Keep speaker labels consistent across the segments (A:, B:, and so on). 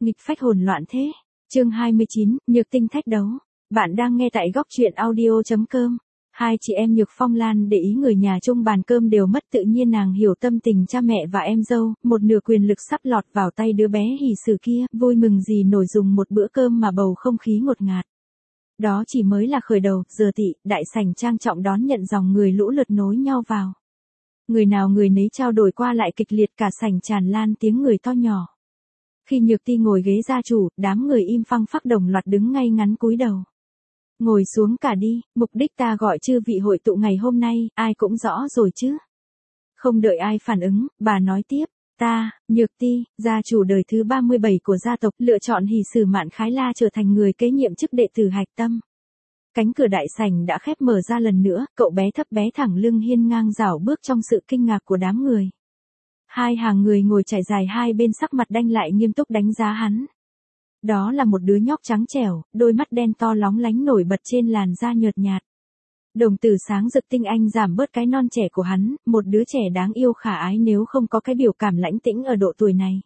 A: Nghịch phách hồn loạn thế. Chương 29, Nhược Tinh thách đấu. Bạn đang nghe tại góc truyện audio.com. Hai chị em Nhược Phong Lan để ý người nhà chung bàn cơm đều mất, tự nhiên nàng hiểu tâm tình cha mẹ và em dâu, một nửa quyền lực sắp lọt vào tay đứa bé hỉ sử kia, vui mừng gì nổi dùng một bữa cơm mà bầu không khí ngột ngạt. Đó chỉ mới là khởi đầu, giờ tị, đại sảnh trang trọng đón nhận dòng người lũ lượt nối nhau vào. Người nào người nấy trao đổi qua lại kịch liệt, cả sảnh tràn lan tiếng người to nhỏ. Khi Nhược Ti ngồi ghế gia chủ, đám người im phăng phắc đồng loạt đứng ngay ngắn cúi đầu. Ngồi xuống cả đi, mục đích ta gọi chư vị hội tụ ngày hôm nay, ai cũng rõ rồi chứ. Không đợi ai phản ứng, bà nói tiếp, ta, Nhược Ti, gia chủ đời thứ 37 của gia tộc, lựa chọn hỉ sử Mạn Khái La trở thành người kế nhiệm chức đệ tử hạch tâm. Cánh cửa đại sảnh đã khép mở ra lần nữa, cậu bé thấp bé thẳng lưng hiên ngang rảo bước trong sự kinh ngạc của đám người. Hai hàng người ngồi trải dài hai bên sắc mặt đanh lại nghiêm túc đánh giá hắn. Đó là một đứa nhóc trắng trẻo, đôi mắt đen to lóng lánh nổi bật trên làn da nhợt nhạt. Đồng tử sáng rực tinh anh giảm bớt cái non trẻ của hắn, một đứa trẻ đáng yêu khả ái nếu không có cái biểu cảm lãnh tĩnh ở độ tuổi này.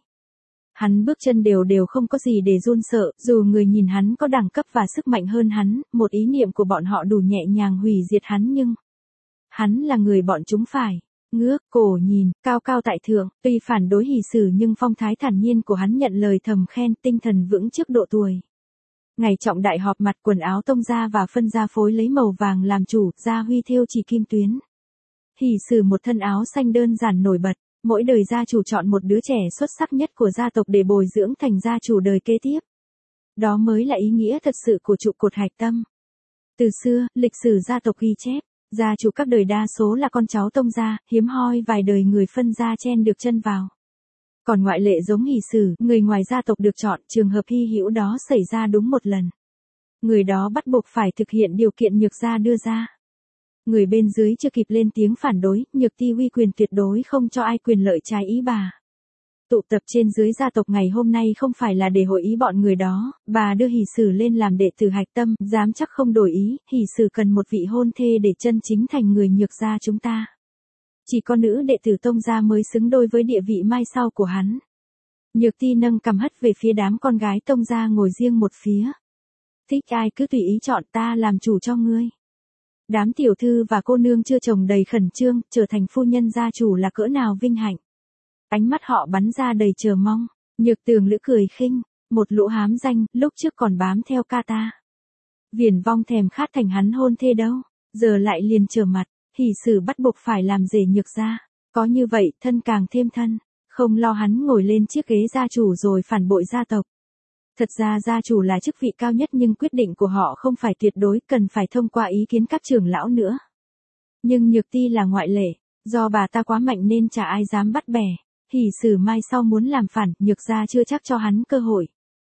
A: Hắn bước chân đều đều không có gì để run sợ, dù người nhìn hắn có đẳng cấp và sức mạnh hơn hắn, một ý niệm của bọn họ đủ nhẹ nhàng hủy diệt hắn nhưng... Hắn là người bọn chúng phải. Ngước cổ nhìn, cao cao tại thượng, tuy phản đối hỉ sử nhưng phong thái thản nhiên của hắn nhận lời thầm khen, tinh thần vững trước độ tuổi. Ngày trọng đại họp mặt, quần áo tông ra và phân ra phối lấy màu vàng làm chủ, da huy thêu chỉ kim tuyến. Hỉ sử một thân áo xanh đơn giản nổi bật, mỗi đời gia chủ chọn một đứa trẻ xuất sắc nhất của gia tộc để bồi dưỡng thành gia chủ đời kế tiếp. Đó mới là ý nghĩa thật sự của trụ cột hạch tâm. Từ xưa, lịch sử gia tộc ghi chép. Gia chủ các đời đa số là con cháu tông gia, hiếm hoi vài đời người phân gia chen được chân vào. Còn ngoại lệ giống hỉ sử, người ngoài gia tộc được chọn, trường hợp hy hữu đó xảy ra đúng một lần. Người đó bắt buộc phải thực hiện điều kiện Nhược gia đưa ra. Người bên dưới chưa kịp lên tiếng phản đối, Nhược Ti uy quyền tuyệt đối không cho ai quyền lợi trái ý bà. Tụ tập trên dưới gia tộc ngày hôm nay không phải là để hội ý bọn người đó, bà đưa hỉ sử lên làm đệ tử hạch tâm, dám chắc không đổi ý, hỉ sử cần một vị hôn thê để chân chính thành người Nhược gia chúng ta. Chỉ có nữ đệ tử tông gia mới xứng đôi với địa vị mai sau của hắn. Nhược Ti nâng cằm hất về phía đám con gái tông gia ngồi riêng một phía. Thích ai cứ tùy ý chọn, ta làm chủ cho ngươi. Đám tiểu thư và cô nương chưa chồng đầy khẩn trương, trở thành phu nhân gia chủ là cỡ nào vinh hạnh. Ánh mắt họ bắn ra đầy chờ mong. Nhược Tường Lữ cười khinh, một lũ hám danh, lúc trước còn bám theo ca ta. Viển Vong thèm khát thành hắn hôn thê đâu, giờ lại liền trở mặt, hỉ sử bắt buộc phải làm rể Nhược gia. Có như vậy, thân càng thêm thân, không lo hắn ngồi lên chiếc ghế gia chủ rồi phản bội gia tộc. Thật ra gia chủ là chức vị cao nhất nhưng quyết định của họ không phải tuyệt đối, cần phải thông qua ý kiến các trưởng lão nữa. Nhưng Nhược Ti là ngoại lệ, do bà ta quá mạnh nên chả ai dám bắt bẻ. Hỉ sử mai sau muốn làm phản, Nhược gia chưa chắc cho hắn cơ hội.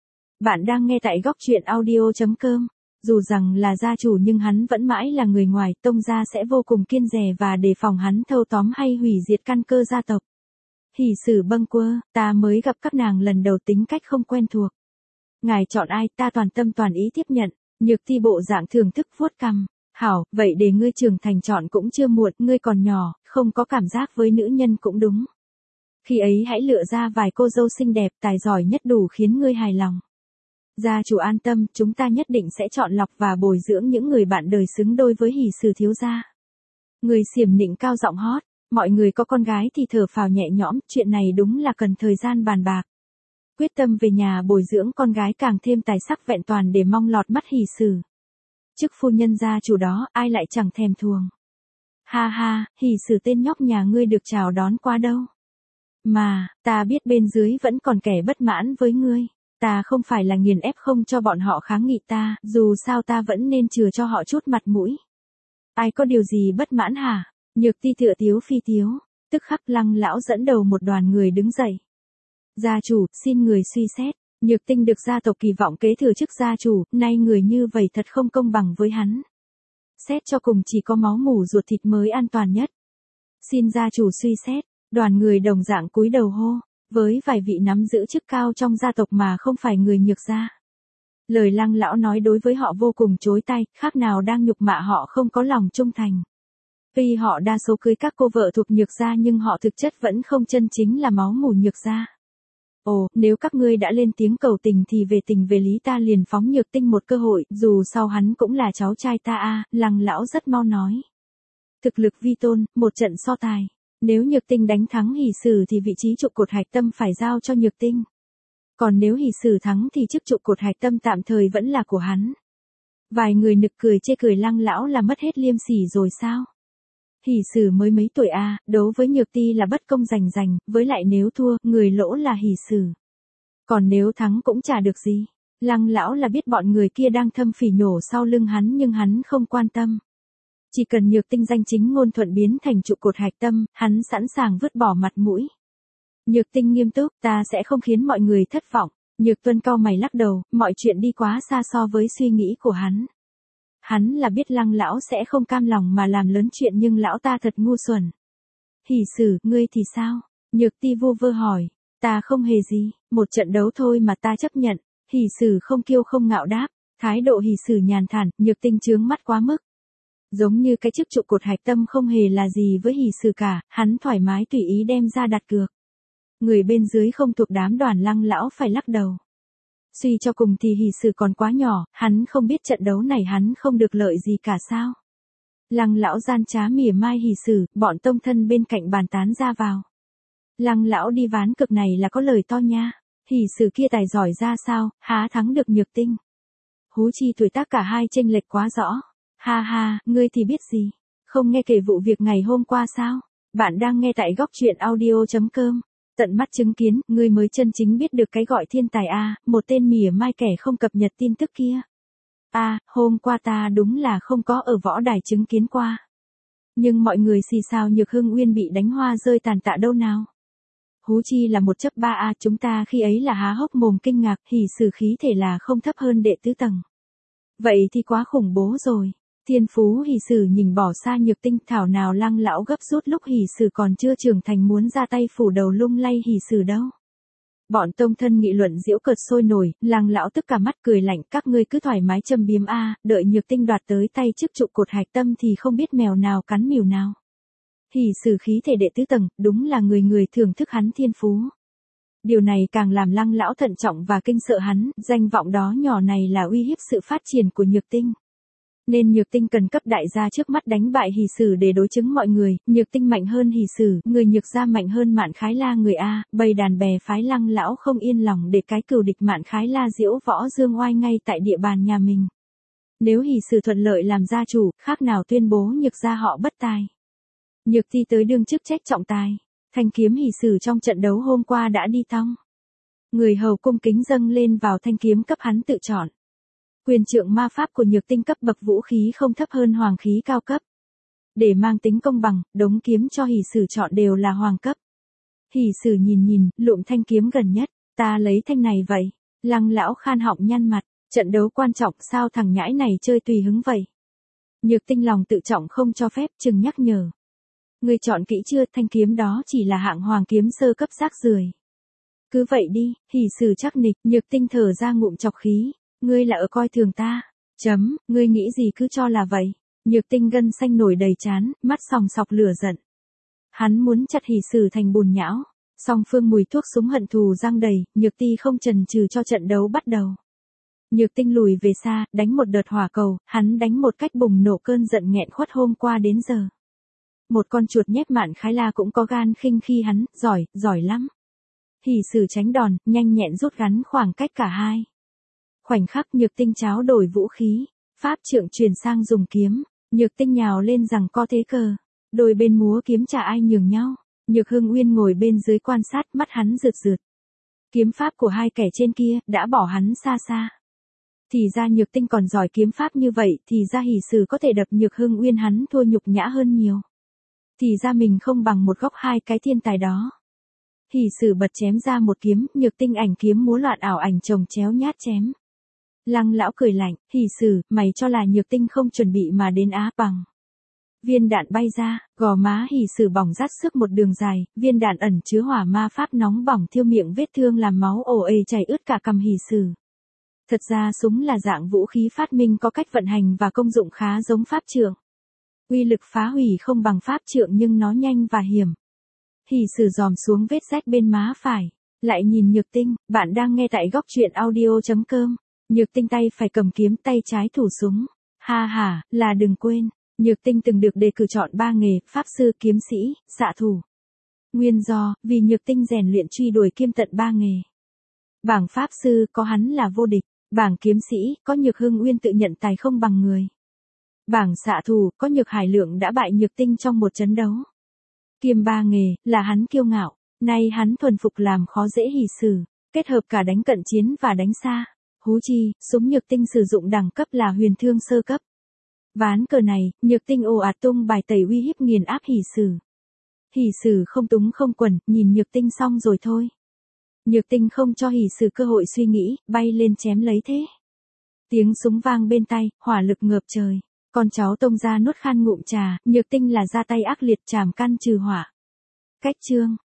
A: Bạn đang nghe tại góc truyện audio.com. Dù rằng là gia chủ nhưng hắn vẫn mãi là người ngoài, tông gia sẽ vô cùng kiêng dè và đề phòng hắn thâu tóm hay hủy diệt căn cơ gia tộc. Hỉ sử bâng quơ, ta mới gặp các nàng lần đầu, tính cách không quen thuộc. Ngài chọn ai, ta toàn tâm toàn ý tiếp nhận. Nhược Ti bộ dạng thưởng thức vuốt cằm. Hảo, vậy để ngươi trưởng thành chọn cũng chưa muộn, ngươi còn nhỏ, không có cảm giác với nữ nhân cũng đúng. Khi ấy hãy lựa ra vài cô dâu xinh đẹp, tài giỏi nhất đủ khiến ngươi hài lòng. Gia chủ an tâm, chúng ta nhất định sẽ chọn lọc và bồi dưỡng những người bạn đời xứng đôi với hỉ sử thiếu gia. Người xiểm nịnh cao giọng hót, mọi người có con gái thì thở phào nhẹ nhõm, chuyện này đúng là cần thời gian bàn bạc. Quyết tâm về nhà bồi dưỡng con gái càng thêm tài sắc vẹn toàn để mong lọt mắt hỉ sử. Chức phu nhân gia chủ đó, ai lại chẳng thèm thuồng. Ha ha, hỉ sử tên nhóc nhà ngươi được chào đón qua đâu. Mà, ta biết bên dưới vẫn còn kẻ bất mãn với ngươi. Ta không phải là nghiền ép không cho bọn họ kháng nghị ta, dù sao ta vẫn nên chừa cho họ chút mặt mũi. Ai có điều gì bất mãn hả? Nhược Ti tựa tiếu phi tiếu, tức khắc Lăng lão dẫn đầu một đoàn người đứng dậy. Gia chủ, xin người suy xét, Nhược Tinh được gia tộc kỳ vọng kế thừa chức gia chủ, nay người như vậy thật không công bằng với hắn. Xét cho cùng chỉ có máu mủ ruột thịt mới an toàn nhất. Xin gia chủ suy xét. Đoàn người đồng dạng cúi đầu hô, với vài vị nắm giữ chức cao trong gia tộc mà không phải người Nhược gia. Lời Lăng lão nói đối với họ vô cùng chối tai, khác nào đang nhục mạ họ không có lòng trung thành. Tuy họ đa số cưới các cô vợ thuộc Nhược gia nhưng họ thực chất vẫn không chân chính là máu mủ Nhược gia. Ồ, nếu các ngươi đã lên tiếng cầu tình thì về tình về lý ta liền phóng Nhược Tinh một cơ hội, dù sau hắn cũng là cháu trai ta a. Lăng lão rất mau nói. Thực lực vi tôn, một trận so tài. Nếu Nhược Tinh đánh thắng Hỷ Sử thì vị trí trụ cột hạch tâm phải giao cho Nhược Tinh. Còn nếu Hỷ Sử thắng thì chức trụ cột hạch tâm tạm thời vẫn là của hắn. Vài người nực cười chê cười Lăng lão là mất hết liêm sỉ rồi sao? Hỷ Sử mới mấy tuổi a, đấu với Nhược Ti là bất công rành rành, với lại nếu thua, người lỗ là Hỷ Sử. Còn nếu thắng cũng chả được gì. Lăng lão là biết bọn người kia đang thâm phỉ nhổ sau lưng hắn nhưng hắn không quan tâm. Chỉ cần Nhược Tinh danh chính ngôn thuận biến thành trụ cột hạch tâm, hắn sẵn sàng vứt bỏ mặt mũi. Nhược Tinh nghiêm túc, ta sẽ không khiến mọi người thất vọng. Nhược Tuân cau mày lắc đầu, mọi chuyện đi quá xa so với suy nghĩ của hắn. Hắn là biết Lăng lão sẽ không cam lòng mà làm lớn chuyện nhưng lão ta thật ngu xuẩn. Hỷ Sử, ngươi thì sao? Nhược Ti vô vơ hỏi. Ta không hề gì, một trận đấu thôi mà ta chấp nhận. Hỷ Sử không kiêu không ngạo đáp. Thái độ Hỷ Sử nhàn thản, Nhược Tinh chướng mắt quá mức. Giống như cái chức trụ cột hạch tâm không hề là gì với Hỷ Sử cả, hắn thoải mái tùy ý đem ra đặt cược. Người bên dưới không thuộc đám đoàn Lăng lão phải lắc đầu. Suy cho cùng thì Hỷ Sử còn quá nhỏ, hắn không biết trận đấu này hắn không được lợi gì cả sao. Lăng lão gian trá mỉa mai Hỷ Sử, bọn tông thân bên cạnh bàn tán ra vào. Lăng lão đi ván cực này là có lời to nha. Hỷ Sử kia tài giỏi ra sao, há thắng được Nhược Tinh. Hú chi tuổi tác cả hai chênh lệch quá rõ. Ha ha, ngươi thì biết gì? Không nghe kể vụ việc ngày hôm qua sao? Bạn đang nghe tại góc truyện audio.com. Tận mắt chứng kiến, ngươi mới chân chính biết được cái gọi thiên tài a, một tên mỉa mai kẻ không cập nhật tin tức kia. Hôm qua ta đúng là không có ở võ đài chứng kiến qua. Nhưng mọi người xì xào Nhược Hưng Uyên bị đánh hoa rơi tàn tạ đâu nào. Hú chi là 1/3 chúng ta khi ấy là há hốc mồm kinh ngạc, Hỷ Sử khí thể là không thấp hơn đệ tứ tầng. Vậy thì quá khủng bố rồi. Thiên phú Hỷ Sử nhìn bỏ xa Nhược Tinh, thảo nào Lăng lão gấp rút lúc Hỷ Sử còn chưa trưởng thành muốn ra tay phủ đầu lung lay Hỷ Sử đâu. Bọn tông thân nghị luận giễu cợt sôi nổi, Lăng lão tức cả mắt cười lạnh, các ngươi cứ thoải mái châm biếm đợi Nhược Tinh đoạt tới tay chức trụ cột hạch tâm thì không biết mèo nào cắn mèo nào. Hỷ Sử khí thể đệ tứ tầng, đúng là người người thưởng thức hắn thiên phú. Điều này càng làm Lăng lão thận trọng và kinh sợ hắn, danh vọng đó nhỏ này là uy hiếp sự phát triển của Nhược Tinh. Nên Nhược Tinh cần cấp đại gia trước mắt đánh bại Hỷ Sử để đối chứng mọi người, Nhược Tinh mạnh hơn Hỷ Sử, người Nhược gia mạnh hơn Mạn Khái La người A, bầy đàn bè phái Lăng lão không yên lòng để cái cừu địch Mạn Khái La diễu võ dương oai ngay tại địa bàn nhà mình. Nếu Hỷ Sử thuận lợi làm gia chủ, khác nào tuyên bố Nhược gia họ bất tài. Nhược Ti tới đương chức trách trọng tài, thanh kiếm Hỷ Sử trong trận đấu hôm qua đã đi tong. Người hầu cung kính dâng lên vào thanh kiếm cấp hắn tự chọn. Quyền trượng ma pháp của Nhược Tinh cấp bậc vũ khí không thấp hơn hoàng khí cao cấp. Để mang tính công bằng, đống kiếm cho Hỷ Sử chọn đều là hoàng cấp. Hỷ Sử nhìn, lụm thanh kiếm gần nhất, ta lấy thanh này vậy. Lăng lão khan họng nhăn mặt, trận đấu quan trọng sao thằng nhãi này chơi tùy hứng vậy. Nhược Tinh lòng tự trọng không cho phép, chừng nhắc nhở. Ngươi chọn kỹ chưa, thanh kiếm đó chỉ là hạng hoàng kiếm sơ cấp rác rưởi. Cứ vậy đi, Hỷ Sử chắc nịch, Nhược Tinh thở ra ngụm chọc khí. Ngươi là ở coi thường ta. Ngươi nghĩ gì cứ cho là vậy. Nhược Tinh gân xanh nổi đầy trán, mắt sòng sọc lửa giận. Hắn muốn chặt Hỷ Sử thành bùn nhão. Song phương mùi thuốc súng hận thù giăng đầy, Nhược Ti không chần chừ cho trận đấu bắt đầu. Nhược Tinh lùi về xa, đánh một đợt hỏa cầu, hắn đánh một cách bùng nổ cơn giận nghẹn khuất hôm qua đến giờ. Một con chuột nhép Mạn Khái La cũng có gan khinh khi hắn, giỏi lắm. Hỷ Sử tránh đòn, nhanh nhẹn rút ngắn khoảng cách cả hai. Khoảnh khắc Nhược Tinh cháo đổi vũ khí, pháp trượng chuyển sang dùng kiếm, Nhược Tinh nhào lên rằng co thế cờ, đôi bên múa kiếm chả ai nhường nhau. Nhược Hưng Uyên ngồi bên dưới quan sát, mắt hắn rượt rượt. Kiếm pháp của hai kẻ trên kia đã bỏ hắn xa xa. Thì ra Nhược Tinh còn giỏi kiếm pháp như vậy, thì ra Hỷ Sử có thể đập Nhược Hưng Uyên hắn thua nhục nhã hơn nhiều. Thì ra mình không bằng một góc hai cái thiên tài đó. Hỷ Sử bật chém ra một kiếm, Nhược Tinh ảnh kiếm múa loạn ảo ảnh chồng chéo nhát chém. Lăng lão cười lạnh, Hỷ Sử, mày cho là Nhược Tinh không chuẩn bị mà đến bằng. Viên đạn bay ra, gò má Hỷ Sử bỏng rát sức một đường dài, viên đạn ẩn chứa hỏa ma pháp nóng bỏng thiêu miệng vết thương làm máu ồ ề chảy ướt cả cằm Hỷ Sử. Thật ra súng là dạng vũ khí phát minh có cách vận hành và công dụng khá giống pháp trượng. Uy lực phá hủy không bằng pháp trượng nhưng nó nhanh và hiểm. Hỷ Sử giòm xuống vết rách bên má phải. lại nhìn Nhược Tinh, bạn đang nghe tại góc truyện audio.com. Nhược Tinh tay phải cầm kiếm, tay trái thủ súng. Ha ha, là đừng quên, Nhược Tinh từng được đề cử chọn 3 nghề, pháp sư, kiếm sĩ, xạ thủ. Nguyên do, vì Nhược Tinh rèn luyện truy đuổi kiêm tận 3 nghề. Bảng pháp sư có hắn là vô địch, bảng kiếm sĩ có Nhược Hưng Uyên tự nhận tài không bằng người. Bảng xạ thủ có Nhược Hải Lượng đã bại Nhược Tinh trong một trận đấu. Kiêm 3 nghề là hắn kiêu ngạo, nay hắn thuần phục làm khó dễ hỷ sử, kết hợp cả đánh cận chiến và đánh xa. Hú chi, súng Nhược Tinh sử dụng đẳng cấp là huyền thương sơ cấp. Ván cờ này, Nhược Tinh ồ ạt tung bài tẩy uy hiếp nghiền áp hỷ sử. Hỷ sử không túng không quần, nhìn Nhược Tinh xong rồi thôi. Nhược Tinh không cho hỷ sử cơ hội suy nghĩ, bay lên chém lấy thế. Tiếng súng vang bên tai, hỏa lực ngập trời. Con cháu Tông ra nuốt khan ngụm trà, Nhược Tinh là ra tay ác liệt, chảm căn trừ hỏa. Cách chương,